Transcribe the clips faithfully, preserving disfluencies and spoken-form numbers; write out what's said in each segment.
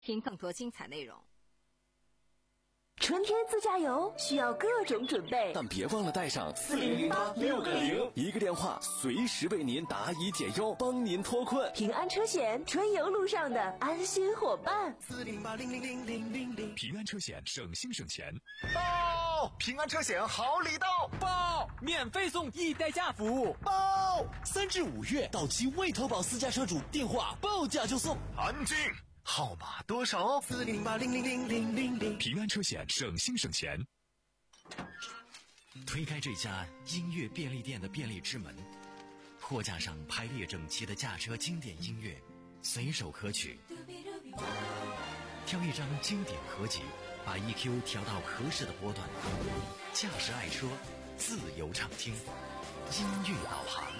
听更多精彩内容。 春天自驾游需要各种准备， 但别忘了带上四零零八六个零， 一个电话随时为您答疑解忧，帮您脱困。 平安车险，春游路上的安心伙伴。 四零八零零零零零零， 平安车险，省心省钱。 报！平安车险好礼到！ 报！免费送一代驾服务！ 报！ 三至五月到期未投保私家车主电话报价就送。 安静！号码多少？ 四零八零零零零零零。 平安车险，省心省钱。 推开这家音乐便利店的便利之门，货架上排列整齐的驾车经典音乐，随手可取。挑一张经典合集，把 E Q 调到合适的波段，驾驶爱车，自由畅听，音乐导航。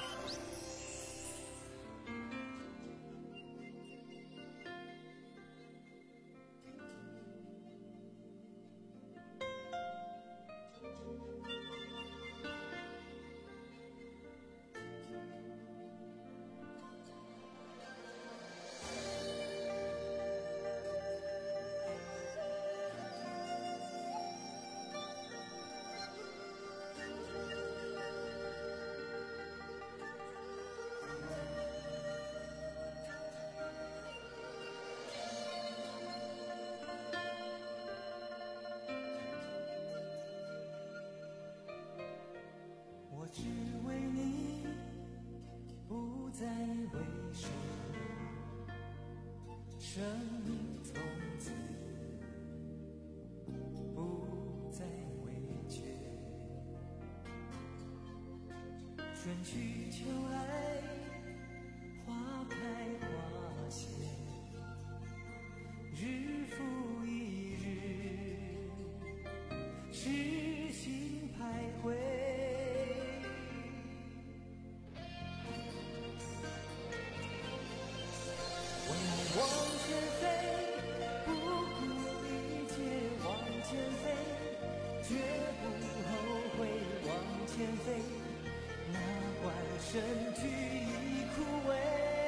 我只为你，不再为谁，生命从此不再畏惧。春去秋来，花开花谢，日复一日，痴心徘徊。往前飞，不顾一切往前飞，绝不后悔往前飞，哪管身躯已枯萎。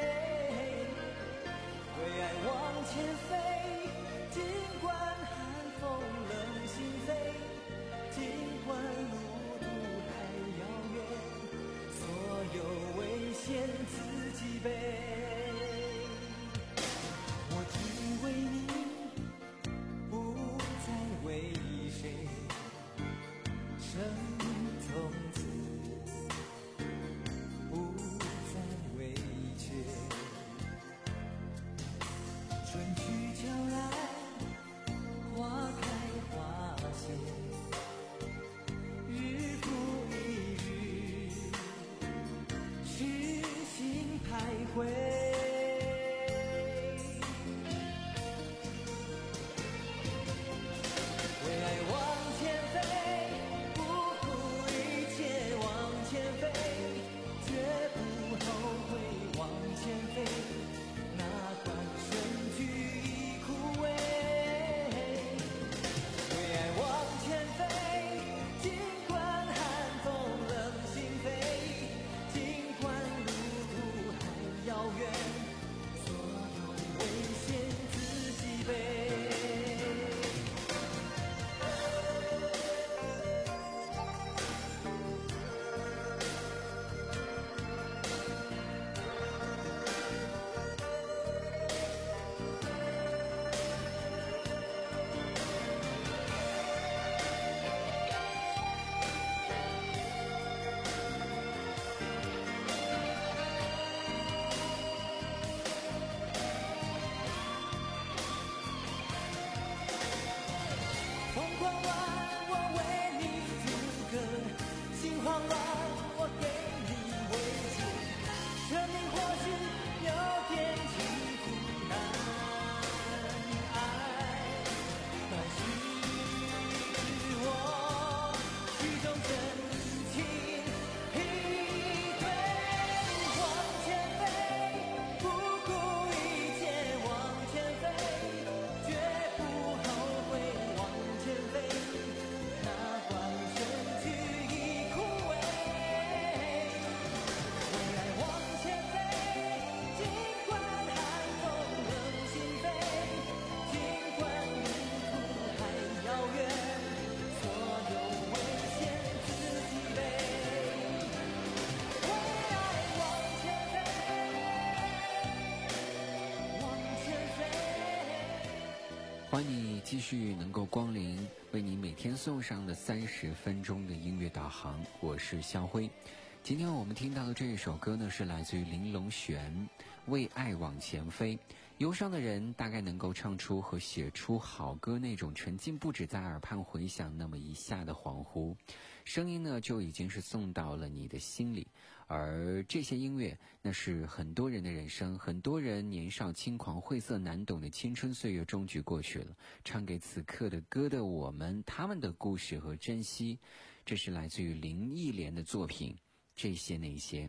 为爱往前飞，尽管寒风冷心扉，尽管路途还遥远，所有危险自己背。为你，不再为谁，生命从此不再畏惧。春去欢迎你继续能够光临，为你每天送上的三十分钟的音乐导航，我是肖辉。今天我们听到的这一首歌呢，是来自于林隆璇《为爱往前飞》。忧伤的人大概能够唱出和写出好歌那种沉浸不止在耳畔回响那么一下的恍惚，声音呢就已经是送到了你的心里。而这些音乐，那是很多人的人生，很多人年少轻狂晦涩难懂的青春岁月终局过去了，唱给此刻的歌的我们，他们的故事和珍惜。这是来自于林忆莲的作品，这些那些。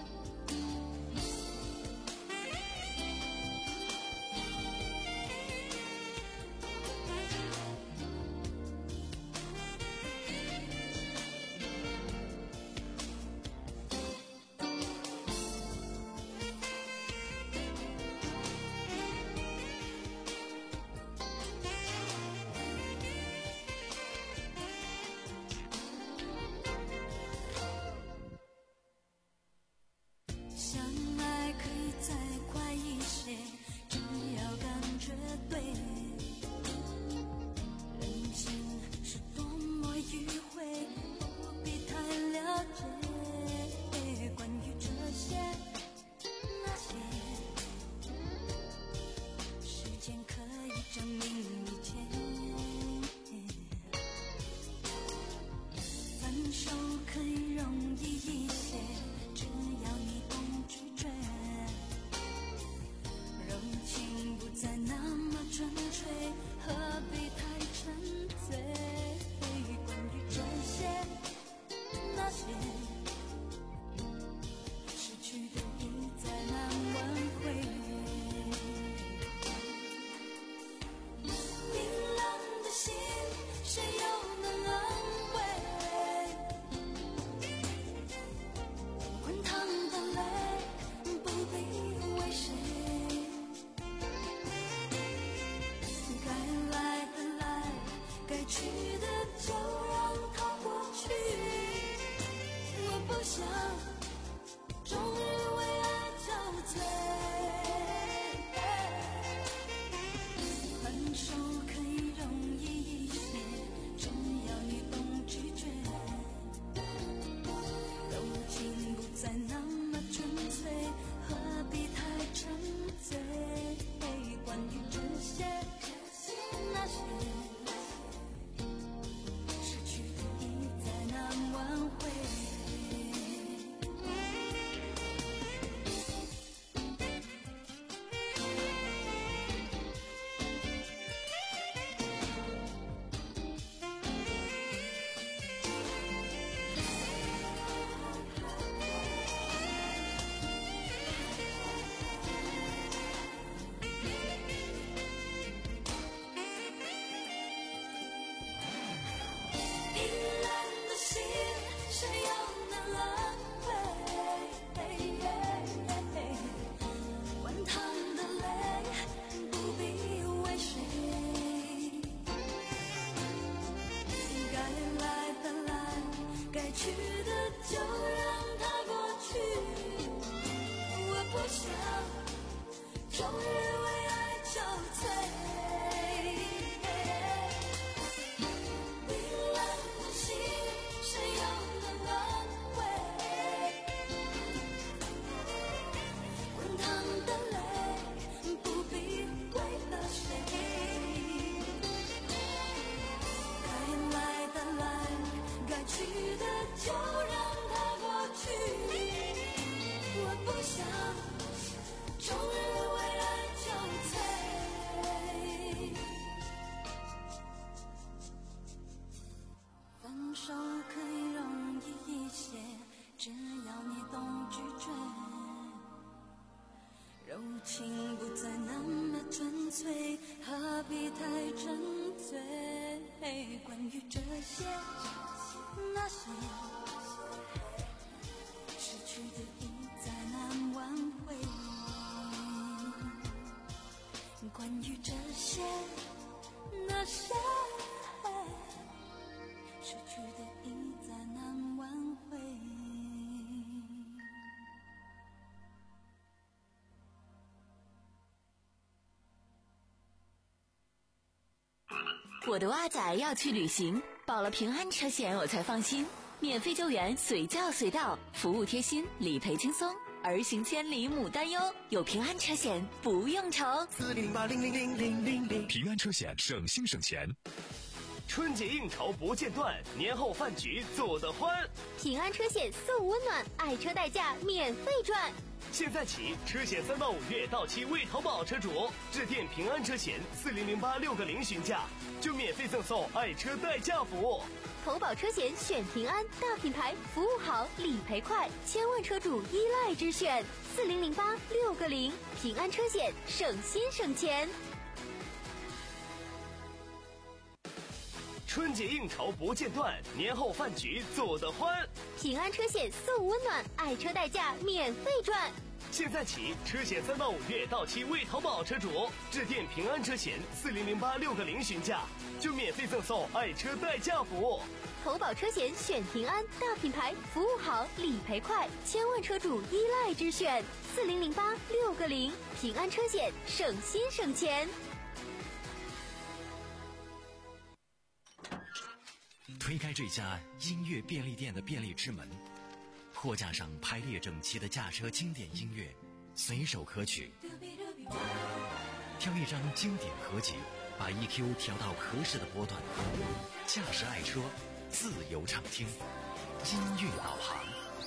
情不再那么纯粹，何必太沉醉？关于这些那些，失去的已再难挽回。关于这些那些，失去的已再难挽回。 我的蛙仔要去旅行，保了平安车险我才放心，免费救援随叫随到，服务贴心，理赔轻松，儿行千里母担忧，有平安车险不用愁。 四零八零零零零零零， 平安车险省心省钱。 春节应酬不间断，年后饭局做得欢。 平安车险送温暖，爱车代驾免费赚。 现在起，车险三到五月到期未投保车主，致电平安车险四零零八六个零询价，就免费赠送爱车代驾服务。 投保车险选平安，大品牌，服务好，理赔快，千万车主依赖之选。四零零八六个零，平安车险，省心省钱。 春节应酬不间断，年后饭局做得欢。 平安车险送温暖，爱车代驾免费赚。 现在起，车险三到五月到期未投保车主，致电平安车险四零零八六个零询价，就免费赠送爱车代驾服务。 投保车险选平安，大品牌，服务好，理赔快，千万车主依赖之选。四零零八六个零，平安车险，省心省钱。 推开这家音乐便利店的便利之门，货架上排列整齐的驾车经典音乐，随手可取。挑一张经典合集，把 E Q 调到合适的波段，驾驶爱车，自由畅听，音乐导航。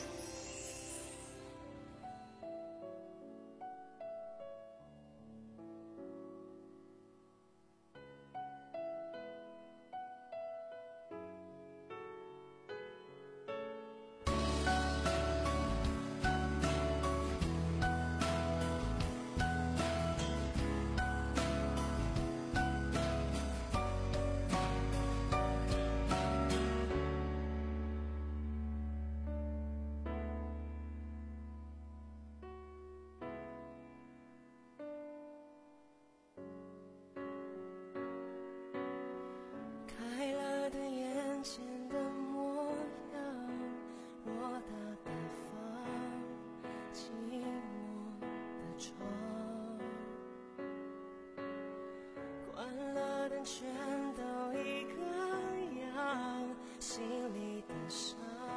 全都一个样，心里的伤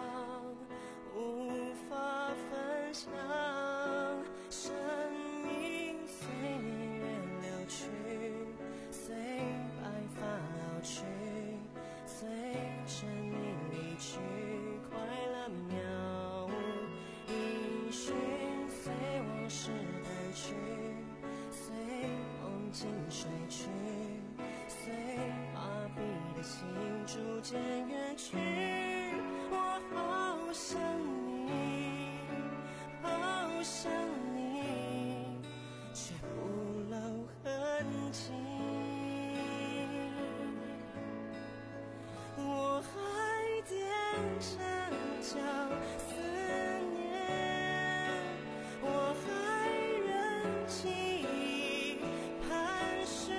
无法分享。生命随年月流去，随白发老去，随着你离去，快乐渺无音讯，随往事淡去，随梦境睡去，随麻痹的心逐渐远去。我好想你，好想你，却不露痕迹。我还踮着脚思念，我还忍记忆盘旋，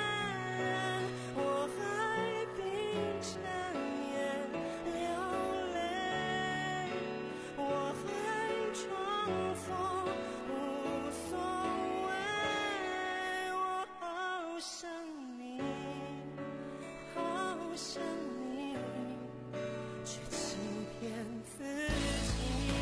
我还闭着眼流泪，我还装作无所谓。我好想你，好想你，却欺骗自己。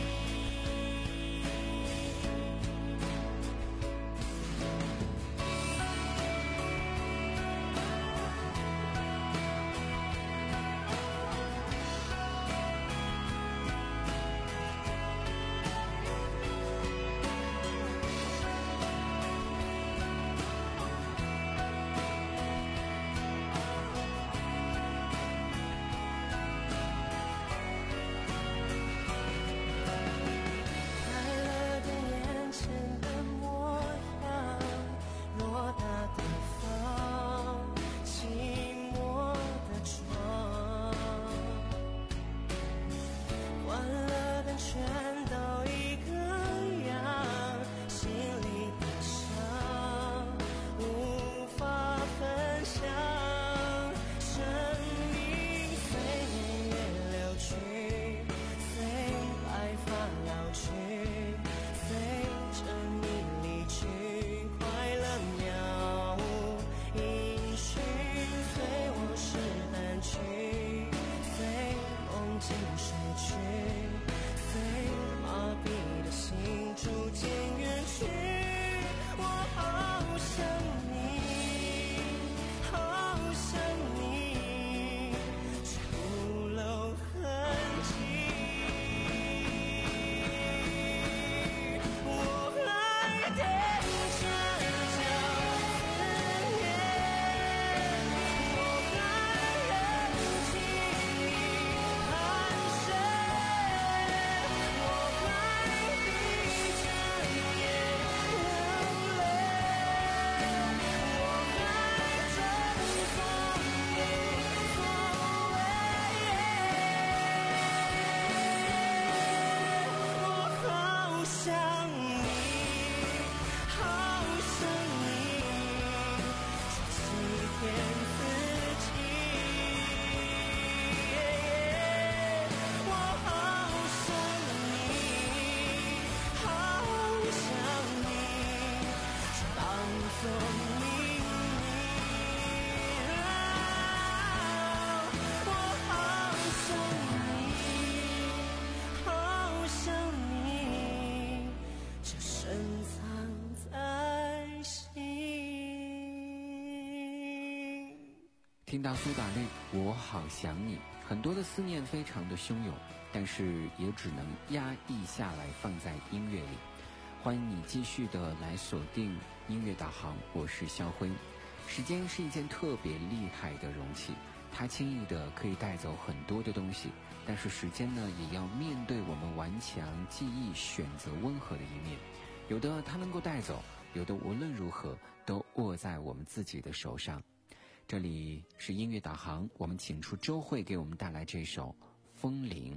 听到苏打绿我好想你，很多的思念非常的汹涌，但是也只能压抑下来放在音乐里。欢迎你继续的来锁定音乐导航，我是肖辉。时间是一件特别厉害的容器，它轻易的可以带走很多的东西，但是时间呢，也要面对我们顽强记忆，选择温和的一面。有的它能够带走，有的无论如何都握在我们自己的手上。这里是音乐导航，我们请出周蕙给我们带来这首《风铃》。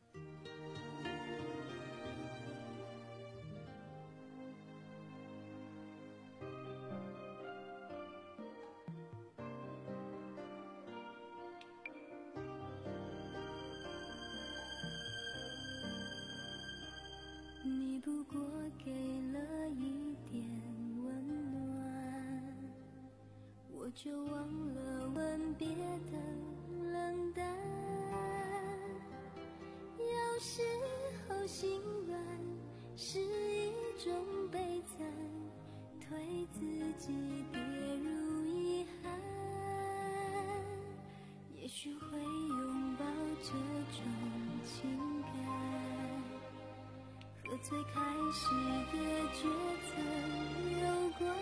你不过给了一点温暖，我就忘了吻别的冷淡。有时候心软是一种悲惨，推自己跌入遗憾。也许会拥抱这种情感，和最开始的抉择有关。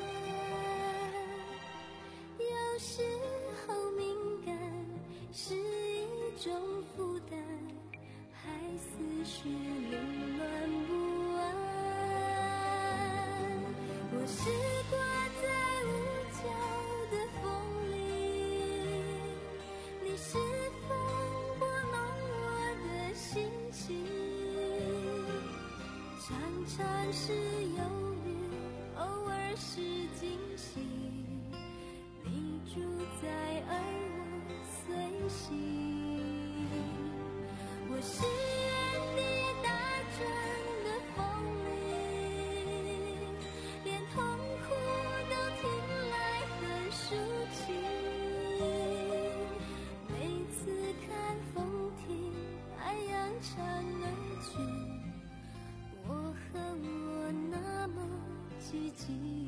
有时候敏感是一种负担，还思绪凌乱不安。我是挂在屋角的风铃，你是否拨弄我的心情？常常是忧郁，偶尔是惊喜，你住在而我随行。我是原地打转的风铃，连痛苦都听来很抒情。每次看风停，爱扬长而去，我和我那么寂静。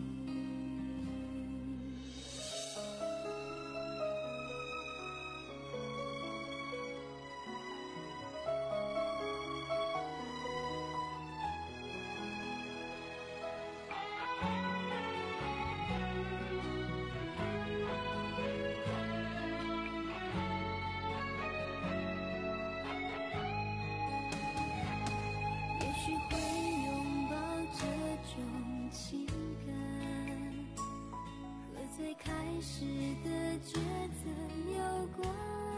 也许会拥抱这种情感，和最开始的抉择有关。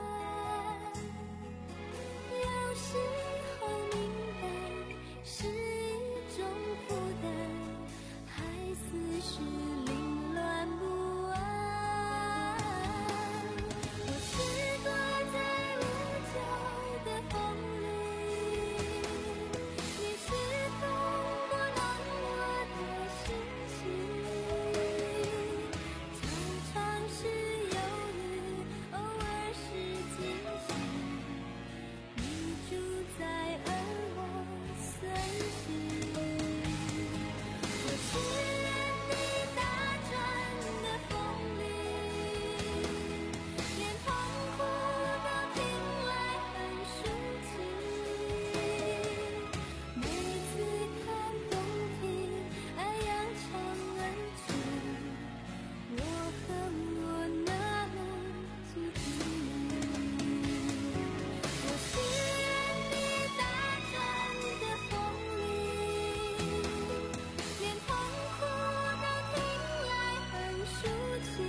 有时候敏感是一种负担，还思绪凌乱不安。我是挂在屋角的风铃，你是否拨弄我的心情？常常是忧郁，偶尔是惊喜，你住在而我随行。我是原地打转的风铃，连痛苦都听来很抒情。每次看风停，爱扬长而去，我和我那么寂静。我是原地打转的风铃，连痛苦都听来很抒情。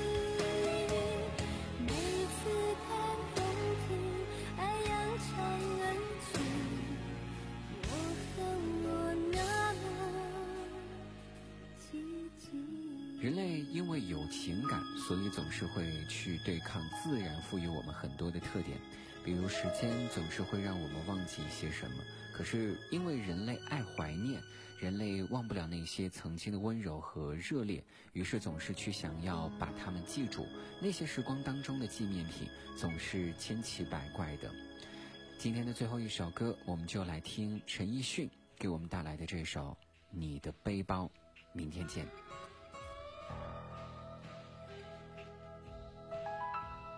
每次看风停，爱扬长而去，我和我那么寂静。 人类因为有情感，所以总是会去对抗自然赋予我们很多的特点，比如时间总是会让我们忘记一些什么。可是因为人类爱怀念，人类忘不了那些曾经的温柔和热烈，于是总是去想要把它们记住。那些时光当中的纪念品总是千奇百怪的。今天的最后一首歌，我们就来听陈奕迅给我们带来的这首《你的背包》。明天见。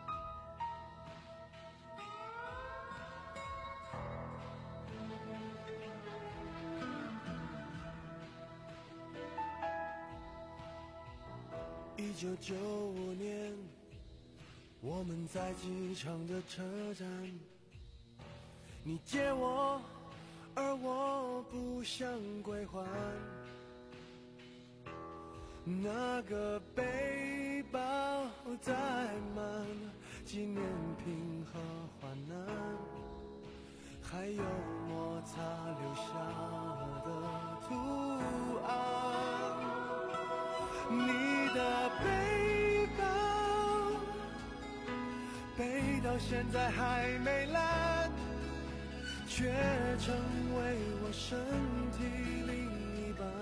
一九九五年，我们在机场的车站，你借我，而我不想归还。那个背包载满纪念品和患难，还有摩擦留下的图案。你的背包背到现在还没烂，却成为我身体另一半。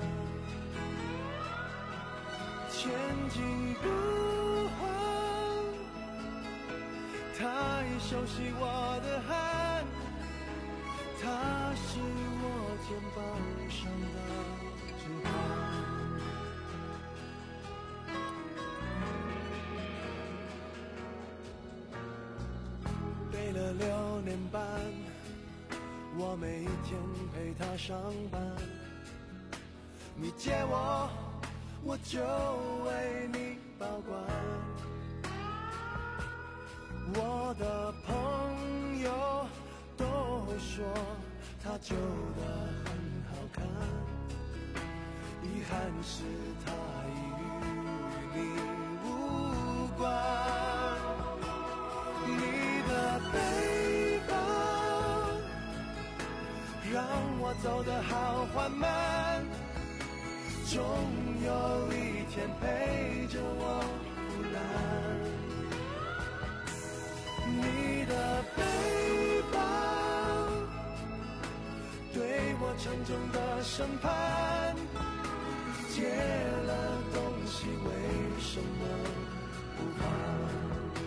前进不换，他已熟悉我的汗，他是我肩膀上的指环。背了六年半，我每一天陪他上班。你借我，我就为你保管。我的朋友都说他旧的很好看，遗憾是他已与你无关。你的背包让我走得好缓慢，终有一天陪着我腐烂。你的背包对我沉重的审判，借了东西为什么不还？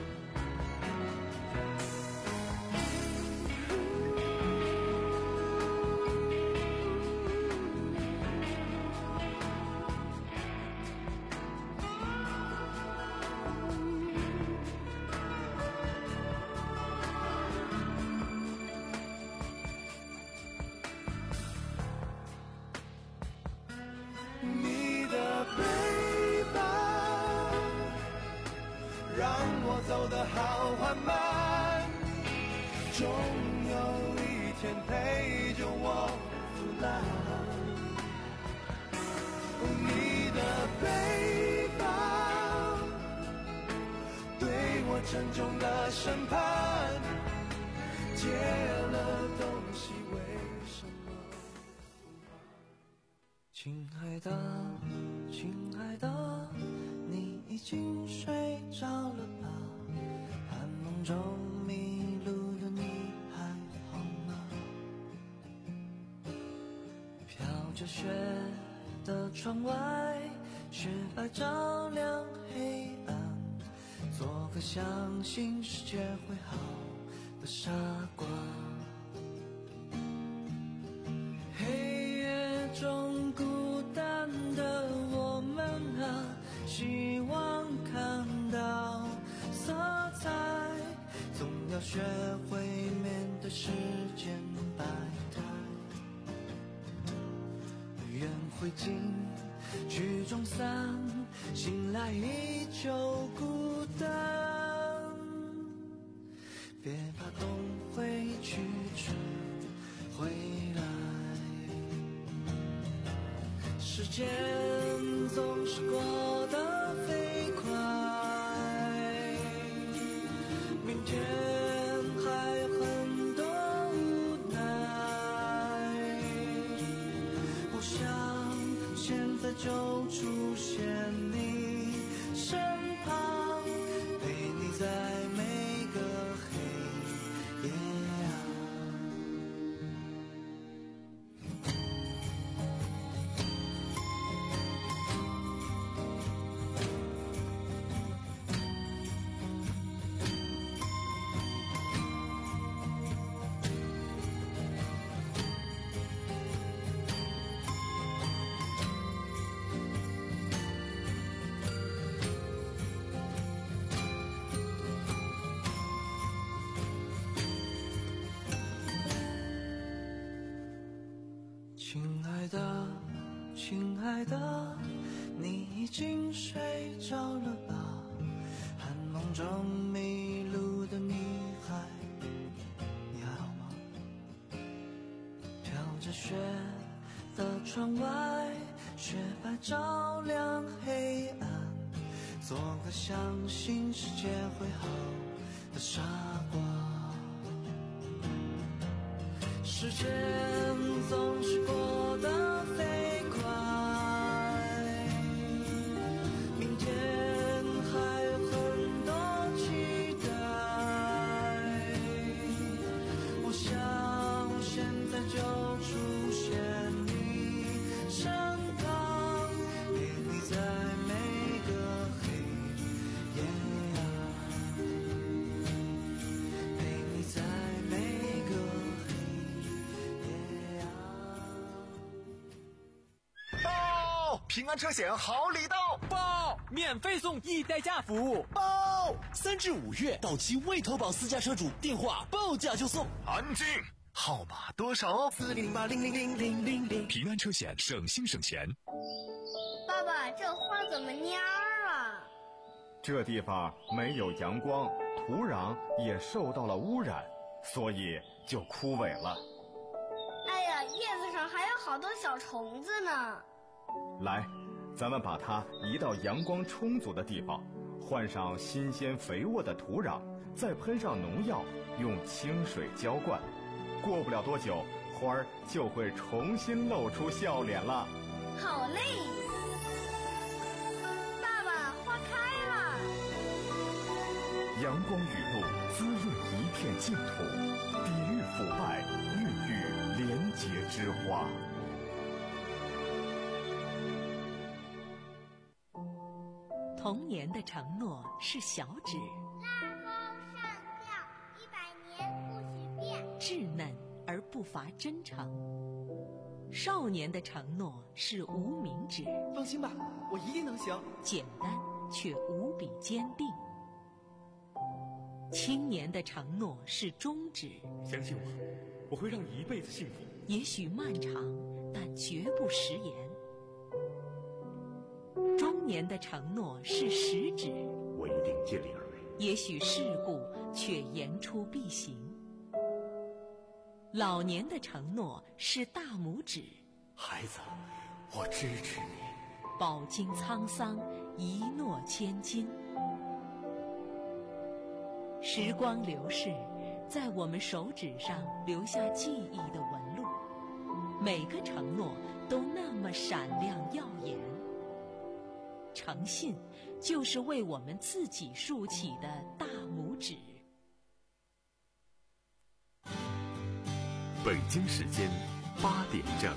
你的背包让我走得好缓慢，终有一天陪着我腐烂。你的背包对我沉重的审判，借了东西为什么？亲爱的，亲爱的，你已经睡着了吧？寒梦中迷路的你还好吗？飘着雪的窗外，雪白照亮黑暗，做个相信世界会好的傻瓜。黑夜中孤单的我们啊，希望看到色彩，总要学会面对时间百态。愿灰烬曲终散，醒来依旧孤单。别怕冬会去，春回来。时间总是过得飞快，明天还有很多无奈。我想现在就出现你身旁，陪你在每个黑夜啊。亲爱的，亲爱的， 你已经睡着了吧？寒梦中迷路的女孩，你还好吗？飘着雪的窗外，雪白照亮黑暗，做个相信世界会好的傻瓜。时间总是过得飞快，明天还有很多期待。我想我现在就出现你身旁，陪你在每个黑夜啊，陪你在每个黑夜啊。 报！平安车险好礼到！ 报！免费送易代驾服务！ 报！三至五月到期未投保私家车主电话报价就送。 安静，号码多少？ 四零零八零零零零零零。 平安车险，省心省钱。 爸爸，这花怎么蔫儿了？ 这地方没有阳光，土壤也受到了污染，所以就枯萎了。 哎呀，叶子上还有好多小虫子呢。 来，咱们把它移到阳光充足的地方，换上新鲜肥沃的土壤，再喷上农药，用清水浇灌。过不了多久，花儿就会重新露出笑脸了。 好嘞！爸爸，花开了。 阳光雨露滋润一片净土，抵御腐败，孕育廉洁之花。 童年的承诺是小指， 拉钩上吊，一百年不许变。 稚嫩而不乏真诚。少年的承诺是无名指， 放心吧，我一定能行。 简单却无比坚定。青年的承诺是中指， 相信我，我会让你一辈子幸福。 也许漫长，但绝不食言。中年的承诺是食指， 我一定尽力而为。 也许世故，却言出必行。老年的承诺是大拇指， 孩子，我支持你。 饱经沧桑，一诺千金。时光流逝，在我们手指上留下记忆的纹路，每个承诺都那么闪亮耀眼。诚信就是为我们自己竖起的大拇指。 北京时间八点整。